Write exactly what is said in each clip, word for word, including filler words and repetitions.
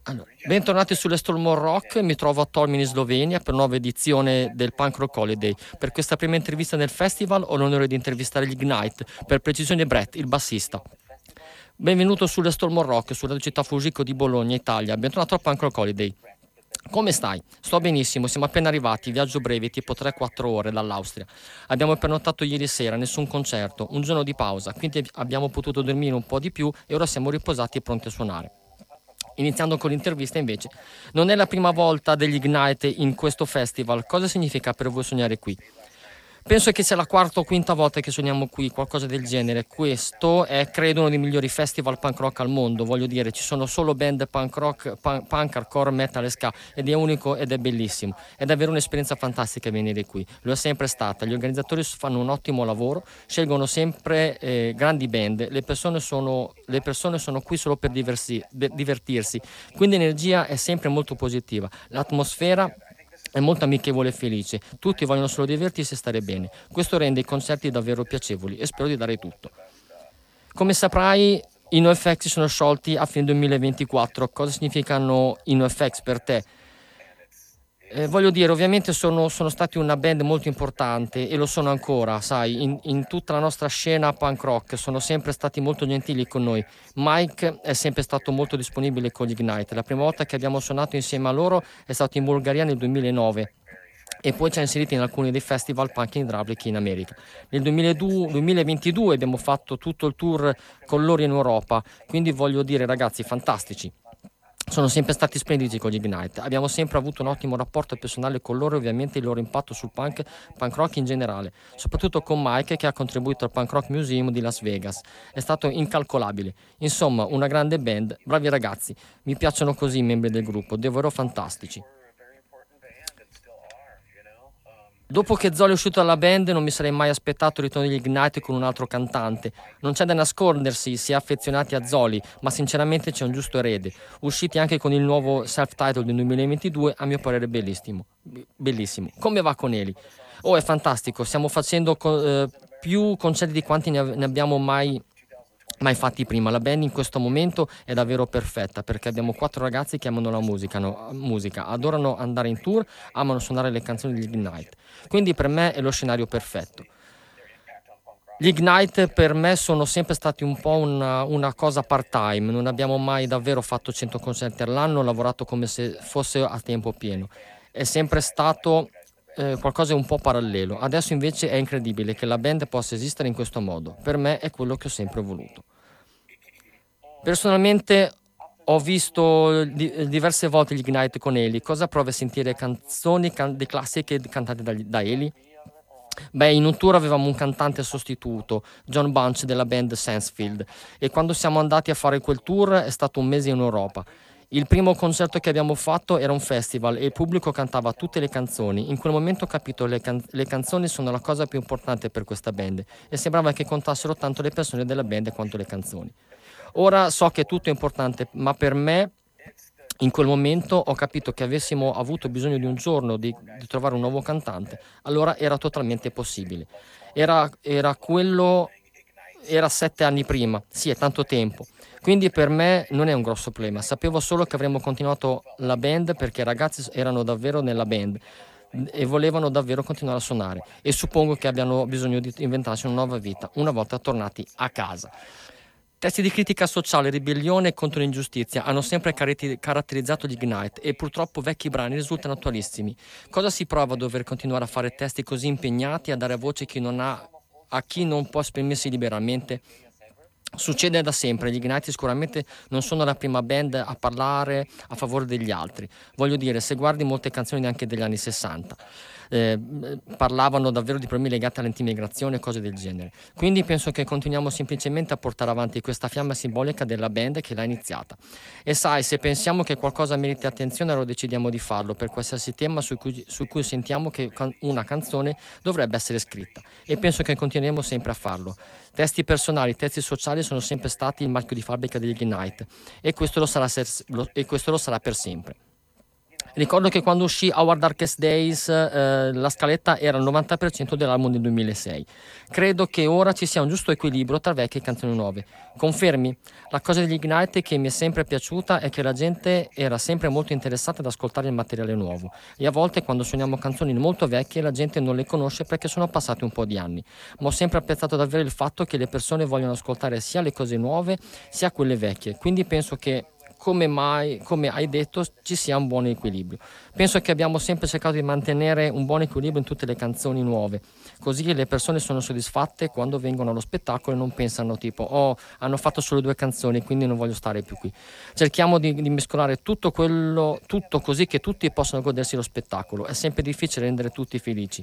Allora, bentornati sulle Stolmore Rock, mi trovo a Tolmin in Slovenia per nuova edizione del Punk Rock Holiday. Per questa prima intervista nel festival ho l'onore di intervistare gli Ignite, per precisione Brett, il bassista. Benvenuto sulle Stolmore Rock, sulla città Fusico di Bologna, Italia. Bentornato al Punk Rock Holiday. Come stai? Sto benissimo, siamo appena arrivati, viaggio breve, tipo tre quattro ore dall'Austria. Abbiamo pernottato ieri sera, nessun concerto, un giorno di pausa, quindi abbiamo potuto dormire un po' di più e ora siamo riposati e pronti a suonare. Iniziando con l'intervista invece, non è la prima volta degli Ignite in questo festival, cosa significa per voi suonare qui? Penso che sia la quarta o quinta volta che suoniamo qui, qualcosa del genere. Questo è, credo, uno dei migliori festival punk rock al mondo, voglio dire, ci sono solo band punk rock, punk, punk hardcore, metal e ska, ed è unico ed è bellissimo. È davvero un'esperienza fantastica venire qui, lo è sempre stata. Gli organizzatori fanno un ottimo lavoro, scelgono sempre eh, grandi band, le persone, sono, le persone sono qui solo per diversi, de, divertirsi, quindi l'energia è sempre molto positiva, l'atmosfera è molto amichevole e felice, tutti vogliono solo divertirsi e stare bene. Questo rende i concerti davvero piacevoli e spero di dare tutto. Come saprai, i NoFX si sono sciolti a fine duemilaventiquattro. Cosa significano i NoFX per te? Eh, voglio dire, ovviamente sono, sono stati una band molto importante e lo sono ancora, sai, in, in tutta la nostra scena punk rock sono sempre stati molto gentili con noi. Mike è sempre stato molto disponibile con gli Ignite. La prima volta che abbiamo suonato insieme a loro è stato in Bulgaria nel duemilanove e poi ci ha inseriti in alcuni dei festival punk idraulici in America. Nel duemilaventidue abbiamo fatto tutto il tour con loro in Europa, quindi voglio dire, ragazzi, fantastici. Sono sempre stati splendidi con gli Ignite, abbiamo sempre avuto un ottimo rapporto personale con loro e ovviamente il loro impatto sul punk, punk rock in generale, soprattutto con Mike che ha contribuito al Punk Rock Museum di Las Vegas, è stato incalcolabile. Insomma, una grande band, bravi ragazzi, mi piacciono così i membri del gruppo, davvero fantastici. Dopo che Zoli è uscito dalla band non mi sarei mai aspettato il ritorno degli Ignite con un altro cantante. Non c'è da nascondersi, si è affezionati a Zoli, ma sinceramente c'è un giusto erede. Usciti anche con il nuovo self-titled del duemilaventidue, a mio parere bellissimo. Bellissimo. Come va con Eli? Oh, è fantastico, stiamo facendo co- eh, più concerti di quanti ne, av- ne abbiamo mai mai fatti prima. La band in questo momento è davvero perfetta perché abbiamo quattro ragazzi che amano la musica, no? musica, adorano andare in tour, amano suonare le canzoni degli Ignite. Quindi per me è lo scenario perfetto. Gli Ignite per me sono sempre stati un po' una, una cosa part-time, non abbiamo mai davvero fatto cento concerti all'anno, ho lavorato come se fosse a tempo pieno. È sempre stato eh, qualcosa un po' parallelo. Adesso invece è incredibile che la band possa esistere in questo modo. Per me è quello che ho sempre voluto. Personalmente ho visto di, diverse volte gli Ignite con Eli. Cosa provi a sentire canzoni can- di classiche cantate da, da Eli? Beh, in un tour avevamo un cantante sostituto, John Bunch della band Sansfield, e quando siamo andati a fare quel tour è stato un mese in Europa. Il primo concerto che abbiamo fatto era un festival e il pubblico cantava tutte le canzoni. In quel momento ho capito che le, can- le canzoni sono la cosa più importante per questa band e sembrava che contassero tanto le persone della band quanto le canzoni. Ora so che tutto è importante, ma per me in quel momento ho capito che avessimo avuto bisogno di un giorno di, di trovare un nuovo cantante, allora era totalmente possibile. Era, era quello, era sette anni prima, sì, è tanto tempo. Quindi per me non è un grosso problema. Sapevo solo che avremmo continuato la band perché i ragazzi erano davvero nella band e volevano davvero continuare a suonare e suppongo che abbiano bisogno di inventarsi una nuova vita una volta tornati a casa. Testi di critica sociale, ribellione contro l'ingiustizia hanno sempre caratterizzato gli Ignite e purtroppo vecchi brani risultano attualissimi. Cosa si prova a dover continuare a fare testi così impegnati a dare voce a chi non ha, a chi non può esprimersi liberamente? Succede da sempre, gli Ignite sicuramente non sono la prima band a parlare a favore degli altri. Voglio dire, se guardi molte canzoni anche degli anni sessanta, eh, parlavano davvero di problemi legati all'immigrazione e cose del genere. Quindi penso che continuiamo semplicemente a portare avanti questa fiamma simbolica della band che l'ha iniziata. E sai, se pensiamo che qualcosa meriti attenzione, allora decidiamo di farlo per qualsiasi tema su cui, su cui sentiamo che una canzone dovrebbe essere scritta. E penso che continueremo sempre a farlo. Testi personali, testi sociali sono sempre stati il marchio di fabbrica degli Ignite e questo lo sarà, se- lo, e questo lo sarà per sempre. Ricordo che quando uscì Our Darkest Days eh, la scaletta era il novanta per cento dell'album del duemilasei. Credo che ora ci sia un giusto equilibrio tra vecchie e canzoni nuove. Confermi? La cosa degli Ignite che mi è sempre piaciuta è che la gente era sempre molto interessata ad ascoltare il materiale nuovo e a volte quando suoniamo canzoni molto vecchie la gente non le conosce perché sono passati un po' di anni. Ma ho sempre apprezzato davvero il fatto che le persone vogliono ascoltare sia le cose nuove sia quelle vecchie. Quindi penso che come mai, come hai detto, ci sia un buon equilibrio. Penso che abbiamo sempre cercato di mantenere un buon equilibrio in tutte le canzoni nuove, così le persone sono soddisfatte quando vengono allo spettacolo e non pensano tipo oh hanno fatto solo due canzoni quindi non voglio stare più qui. Cerchiamo di, di mescolare tutto quello, tutto così che tutti possano godersi lo spettacolo. È sempre difficile rendere tutti felici.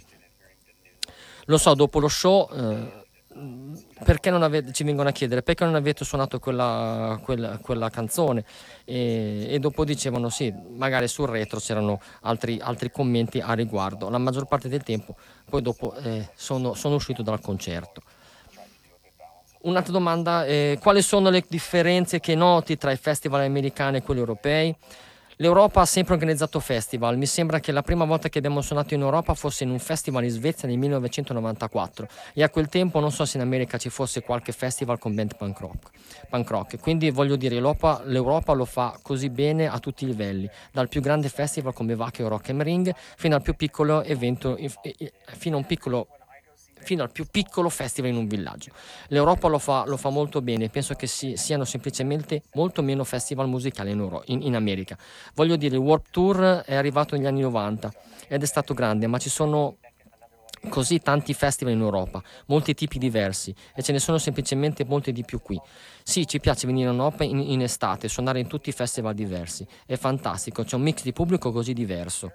Lo so, dopo lo show eh, perché non avete, ci vengono a chiedere perché non avete suonato quella, quella, quella canzone e, e dopo dicevano sì, magari sul retro c'erano altri, altri commenti a riguardo. La maggior parte del tempo poi dopo eh, sono, sono uscito dal concerto. Un'altra domanda, eh, quali sono le differenze che noti tra i festival americani e quelli europei? L'Europa ha sempre organizzato festival, mi sembra che la prima volta che abbiamo suonato in Europa fosse in un festival in Svezia nel millenovecentonovantaquattro e a quel tempo non so se in America ci fosse qualche festival con band punk rock, punk rock. Quindi voglio dire l'Europa, l'Europa lo fa così bene a tutti i livelli, dal più grande festival come Wacken o Rock am Ring fino al più piccolo evento, fino a un piccolo fino al più piccolo festival in un villaggio. L'Europa lo fa, lo fa molto bene, penso che si, siano semplicemente molto meno festival musicali in, Euro, in, in America. Voglio dire, il Warped Tour è arrivato negli anni novanta ed è stato grande, ma ci sono così tanti festival in Europa, molti tipi diversi e ce ne sono semplicemente molti di più qui. Sì, ci piace venire in Europa in, in estate, suonare in tutti i festival diversi, è fantastico, c'è un mix di pubblico così diverso.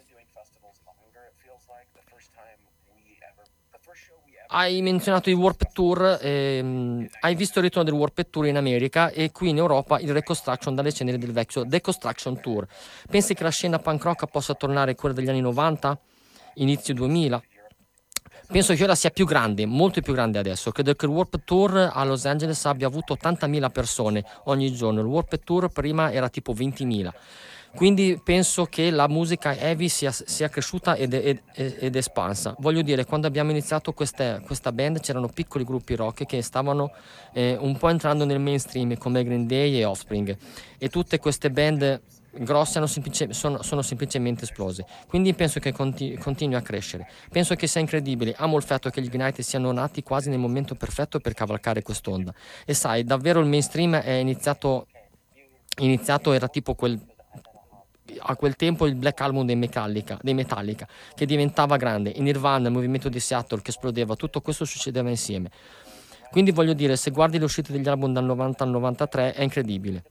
Hai menzionato il Warped Tour, ehm, hai visto il ritorno del Warped Tour in America e qui in Europa il Reconstruction dalle ceneri del vecchio Deconstruction Tour. Pensi che la scena punk rock possa tornare a quella degli anni novanta, inizio duemila? Penso che ora sia più grande, molto più grande adesso. Credo che il Warped Tour a Los Angeles abbia avuto ottantamila persone ogni giorno. Il Warped Tour prima era tipo ventimila. Quindi penso che la musica heavy sia, sia cresciuta ed, ed, ed espansa. Voglio dire, quando abbiamo iniziato queste, questa band c'erano piccoli gruppi rock che stavano eh, un po' entrando nel mainstream come Green Day e Offspring e tutte queste band grosse hanno semplice, sono, sono semplicemente esplose. Quindi penso che conti, continui a crescere. Penso che sia incredibile. Amo il fatto che gli Ignite siano nati quasi nel momento perfetto per cavalcare quest'onda. E sai, davvero il mainstream è iniziato, iniziato era tipo quel a quel tempo il Black Album dei Metallica, dei Metallica che diventava grande, in Nirvana, il movimento di Seattle che esplodeva, tutto questo succedeva insieme. Quindi voglio dire, se guardi le uscite degli album dal novanta al novantatré è incredibile.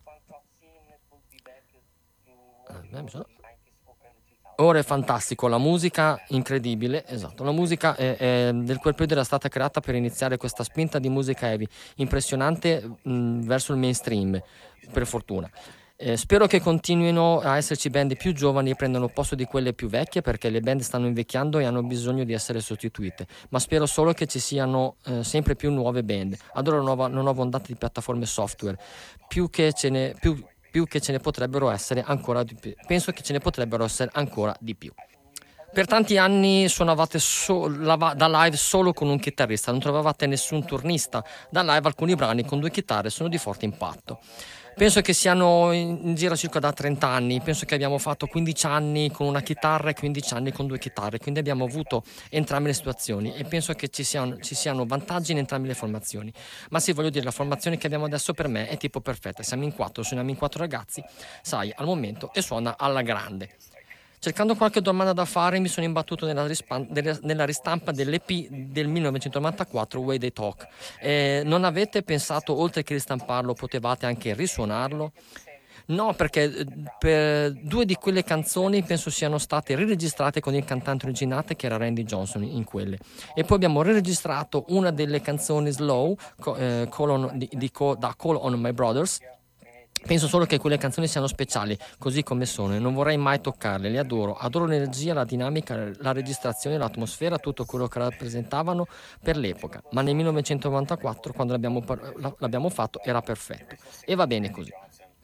Ora è fantastico, la musica incredibile, esatto, la musica è, è, del quel periodo era stata creata per iniziare questa spinta di musica heavy, impressionante mh, verso il mainstream, per fortuna. Eh, spero che continuino a esserci band più giovani e prendano posto di quelle più vecchie perché le band stanno invecchiando e hanno bisogno di essere sostituite, ma spero solo che ci siano eh, sempre più nuove band. Adoro la nuova, la nuova ondata di piattaforme software, più che ce ne, più, più che ce ne potrebbero essere ancora di più. Penso che ce ne potrebbero essere ancora di più. Per tanti anni suonavate so, lava, da live solo con un chitarrista, non trovavate nessun turnista. Da live alcuni brani con due chitarre sono di forte impatto. Penso che siano in, in giro circa da trenta anni, penso che abbiamo fatto quindici anni con una chitarra e quindici anni con due chitarre, quindi abbiamo avuto entrambe le situazioni e penso che ci siano, ci siano vantaggi in entrambe le formazioni. Ma sì, voglio dire, la formazione che abbiamo adesso per me è tipo perfetta, siamo in quattro, suoniamo in quattro ragazzi, sai, al momento e suona alla grande. Cercando qualche domanda da fare mi sono imbattuto nella, rispan- nella ristampa dell'E P del millenovecentonovantaquattro Way They Talk. Eh, non avete pensato, oltre che ristamparlo, potevate anche risuonarlo? No, perché per due di quelle canzoni penso siano state riregistrate con il cantante originale che era Randy Johnson in quelle. E poi abbiamo riregistrato una delle canzoni slow eh, call on, di, di, da Call on My Brothers. Penso solo che quelle canzoni siano speciali, così come sono, e non vorrei mai toccarle, le adoro. Adoro l'energia, la dinamica, la registrazione, l'atmosfera, tutto quello che rappresentavano per l'epoca. Ma nel millenovecentonovantaquattro, quando l'abbiamo, l'abbiamo fatto, era perfetto. E va bene così.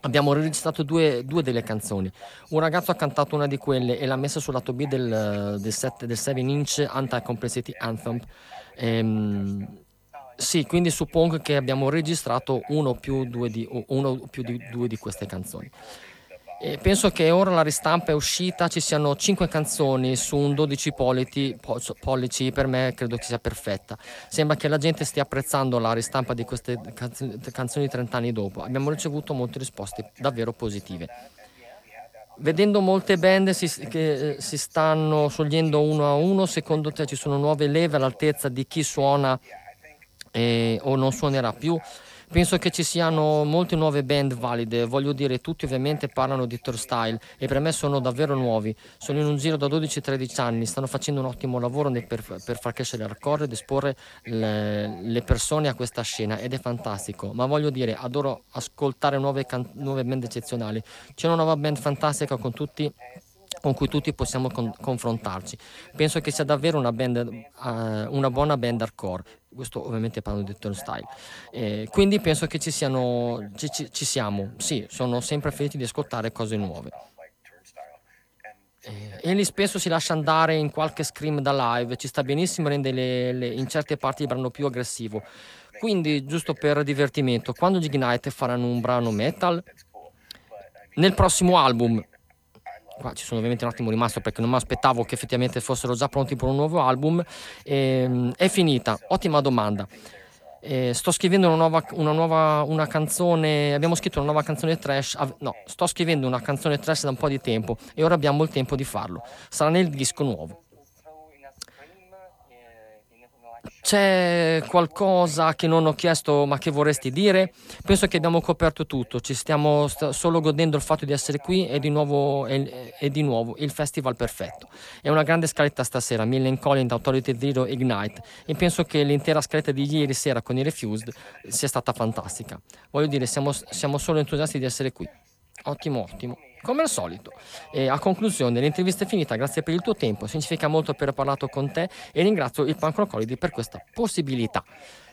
abbiamo registrato due, due delle canzoni. Un ragazzo ha cantato una di quelle e l'ha messa sul lato B del, del, set, del seven inch Anti-Complexity Anthem. Ehm, sì, quindi suppongo che abbiamo registrato uno o più, due di, uno o più di due di queste canzoni. E penso che ora la ristampa è uscita, ci siano cinque canzoni su un dodici pollici, pollici, per me credo che sia perfetta. Sembra che la gente stia apprezzando la ristampa di queste canzoni trenta anni dopo. Abbiamo ricevuto molte risposte davvero positive. Vedendo molte band si, che si stanno sciogliendo uno a uno, secondo te ci sono nuove leve all'altezza di chi suona eh, o non suonerà più? Penso che ci siano molte nuove band valide, voglio dire, tutti ovviamente parlano di Turnstile e per me sono davvero nuovi, sono in un giro da dodici tredici anni, stanno facendo un ottimo lavoro per, per far crescere l'hardcore ed esporre le, le persone a questa scena ed è fantastico, ma voglio dire, adoro ascoltare nuove, can- nuove band eccezionali, c'è una nuova band fantastica con tutti con cui tutti possiamo con- confrontarci. Penso che sia davvero una, band, uh, una buona band hardcore. Questo ovviamente parlo di Turnstile. Eh, quindi penso che ci siano, ci, ci, ci siamo. Sì, sono sempre felice di ascoltare cose nuove. Eh, Egli spesso si lascia andare in qualche scream da live, ci sta benissimo, rende le, le, in certe parti il brano più aggressivo. Quindi, giusto per divertimento, quando gli Ignite faranno un brano metal, nel prossimo album. Qua ci sono ovviamente un attimo rimasto perché non mi aspettavo che effettivamente fossero già pronti per un nuovo album. E, è finita, ottima domanda. E sto scrivendo una nuova, una nuova una canzone, abbiamo scritto una nuova canzone trash, no, sto scrivendo una canzone trash da un po' di tempo e ora abbiamo il tempo di farlo. Sarà nel disco nuovo. C'è qualcosa che non ho chiesto ma che vorresti dire? Penso che abbiamo coperto tutto, ci stiamo st- solo godendo il fatto di essere qui e di nuovo, e, e di nuovo il festival perfetto. È una grande scaletta stasera, Millen Collins, Authority Zero, Ignite e penso che l'intera scaletta di ieri sera con i Refused sia stata fantastica. Voglio dire, siamo, siamo solo entusiasti di essere qui. Ottimo, ottimo. Come al solito. E a conclusione, l'intervista è finita, grazie per il tuo tempo, significa molto per aver parlato con te e ringrazio il Punk Rock Holiday per questa possibilità.